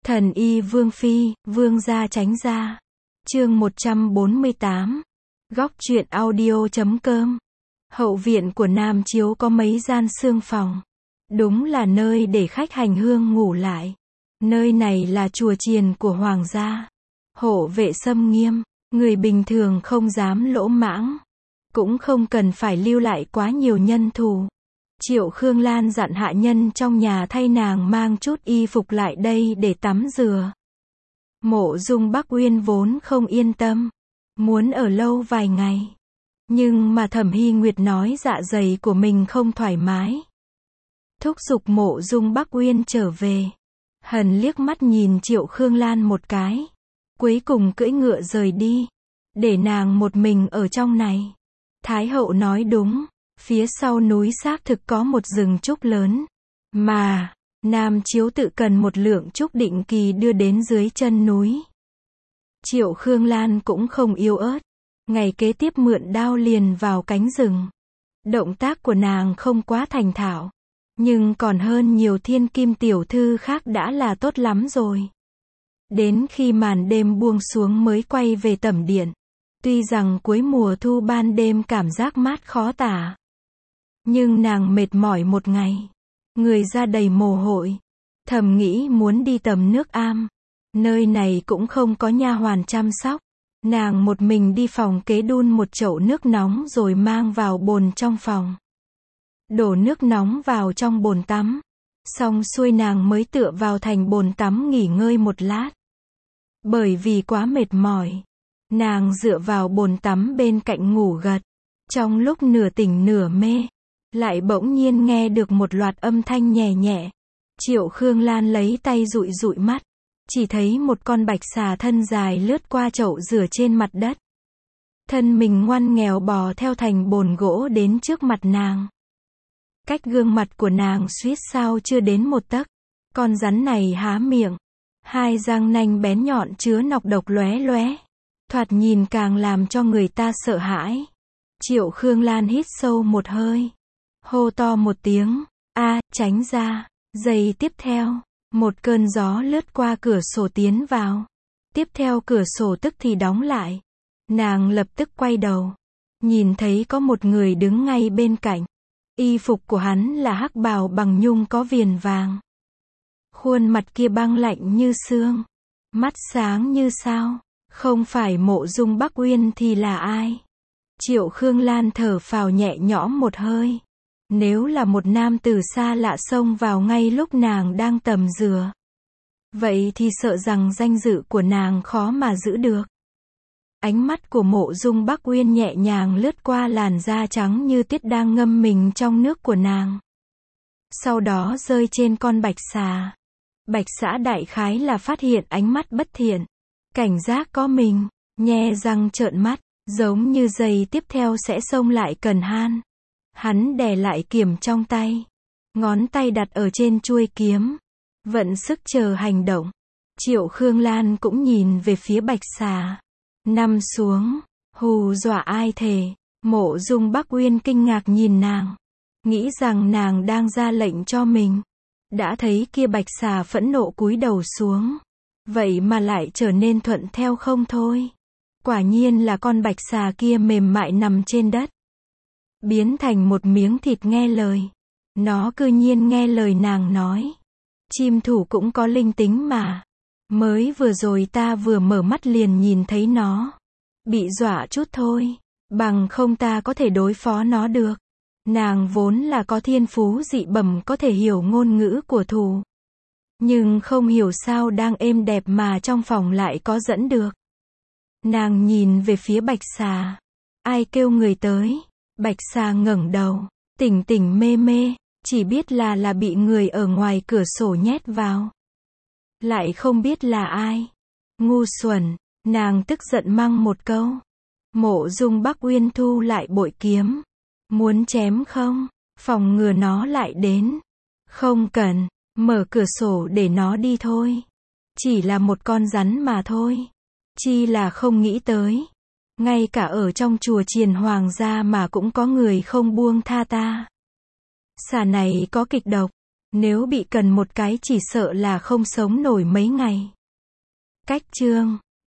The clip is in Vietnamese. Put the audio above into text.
Thần y Vương Phi, Vương gia tránh ra. Chương 148. Góc truyện audio.com. Hậu viện của Nam Chiếu có mấy gian xương phòng. Đúng là nơi để khách hành hương ngủ lại. Nơi này là chùa chiền của hoàng gia. Hộ vệ xâm nghiêm, người bình thường không dám lỗ mãng. Cũng không cần phải lưu lại quá nhiều nhân thủ. Triệu Khương Lan dặn hạ nhân trong nhà thay nàng mang chút y phục lại đây để tắm rửa. Mộ Dung Bắc Uyên vốn không yên tâm, muốn ở lâu vài ngày. Nhưng mà Thẩm Hy Nguyệt nói dạ dày của mình không thoải mái. Thúc giục Mộ Dung Bắc Uyên trở về. Hần liếc mắt nhìn Triệu Khương Lan một cái. Cuối cùng cưỡi ngựa rời đi. Để nàng một mình ở trong này. Thái hậu nói đúng. Phía sau núi xác thực có một rừng trúc lớn. Mà, Nam Chiếu tự cần một lượng trúc định kỳ đưa đến dưới chân núi. Triệu Khương Lan cũng không yếu ớt. Ngày kế tiếp mượn đao liền vào cánh rừng. Động tác của nàng không quá thành thạo. Nhưng còn hơn nhiều thiên kim tiểu thư khác đã là tốt lắm rồi. Đến khi màn đêm buông xuống mới quay về tẩm điện. Tuy rằng cuối mùa thu ban đêm cảm giác mát khó tả. Nhưng nàng mệt mỏi một ngày. Người ra đầy mồ hôi. Thầm nghĩ muốn đi tầm nước am. Nơi này cũng không có nha hoàn chăm sóc. Nàng một mình đi phòng kế đun một chậu nước nóng rồi mang vào bồn trong phòng. Đổ nước nóng vào trong bồn tắm. Xong xuôi nàng mới tựa vào thành bồn tắm nghỉ ngơi một lát. Bởi vì quá mệt mỏi. Nàng dựa vào bồn tắm bên cạnh ngủ gật. Trong lúc nửa tỉnh nửa mê. Lại bỗng nhiên nghe được một loạt âm thanh nhẹ nhẹ. Triệu Khương Lan lấy tay dụi dụi mắt. Chỉ thấy một con bạch xà thân dài lướt qua chậu rửa trên mặt đất. Thân mình ngoằn nghèo bò theo thành bồn gỗ đến trước mặt nàng. Cách gương mặt của nàng suýt sao chưa đến một tấc. Con rắn này há miệng. Hai răng nanh bén nhọn chứa nọc độc lóe lóe. Thoạt nhìn càng làm cho người ta sợ hãi. Triệu Khương Lan hít sâu một hơi. Hô to một tiếng, tránh ra. Giây tiếp theo, một cơn gió lướt qua cửa sổ tiến vào. Tiếp theo cửa sổ tức thì đóng lại. Nàng lập tức quay đầu. Nhìn thấy có một người đứng ngay bên cạnh. Y phục của hắn là hắc bào bằng nhung có viền vàng. Khuôn mặt kia băng lạnh như xương. Mắt sáng như sao. Không phải Mộ Dung Bắc Uyên thì là ai? Triệu Khương Lan thở phào nhẹ nhõm một hơi. Nếu là một nam tử xa lạ xông vào ngay lúc nàng đang tầm rửa. Vậy thì sợ rằng danh dự của nàng khó mà giữ được. Ánh mắt của Mộ Dung Bắc Uyên nhẹ nhàng lướt qua làn da trắng như tuyết đang ngâm mình trong nước của nàng. Sau đó rơi trên con bạch xà. Bạch xà đại khái là phát hiện ánh mắt bất thiện. Cảnh giác có mình, nhe răng trợn mắt, giống như giây tiếp theo sẽ xông lại cần han. Hắn đè lại kiếm trong tay. Ngón tay đặt ở trên chuôi kiếm. Vận sức chờ hành động. Triệu Khương Lan cũng nhìn về phía bạch xà. Nằm xuống. Hù dọa ai thề. Mộ Dung Bắc Uyên kinh ngạc nhìn nàng. Nghĩ rằng nàng đang ra lệnh cho mình. Đã thấy kia bạch xà phẫn nộ cúi đầu xuống. Vậy mà lại trở nên thuận theo không thôi. Quả nhiên là con bạch xà kia mềm mại nằm trên đất. Biến thành một miếng thịt nghe lời. Nó cư nhiên nghe lời nàng nói. Chim thủ cũng có linh tính mà. Mới vừa rồi ta vừa mở mắt liền nhìn thấy nó. Bị dọa chút thôi. Bằng không ta có thể đối phó nó được. Nàng vốn là có thiên phú dị bẩm có thể hiểu ngôn ngữ của thú. Nhưng không hiểu sao đang êm đẹp mà trong phòng lại có dẫn được. Nàng nhìn về phía bạch xà. Ai kêu người tới? Bạch xà ngẩng đầu, tỉnh tỉnh mê mê, chỉ biết là bị người ở ngoài cửa sổ nhét vào. Lại không biết là ai. Ngu xuẩn, nàng tức giận mắng một câu. Mộ Dung Bắc Uyên thu lại bội kiếm. Muốn chém không? Phòng ngừa nó lại đến. Không cần, mở cửa sổ để nó đi thôi. Chỉ là một con rắn mà thôi. Chi là không nghĩ tới. Ngay cả ở trong chùa chiền hoàng gia mà cũng có người không buông tha ta. Xà này có kịch độc. Nếu bị cần một cái chỉ sợ là không sống nổi mấy ngày. Cách chương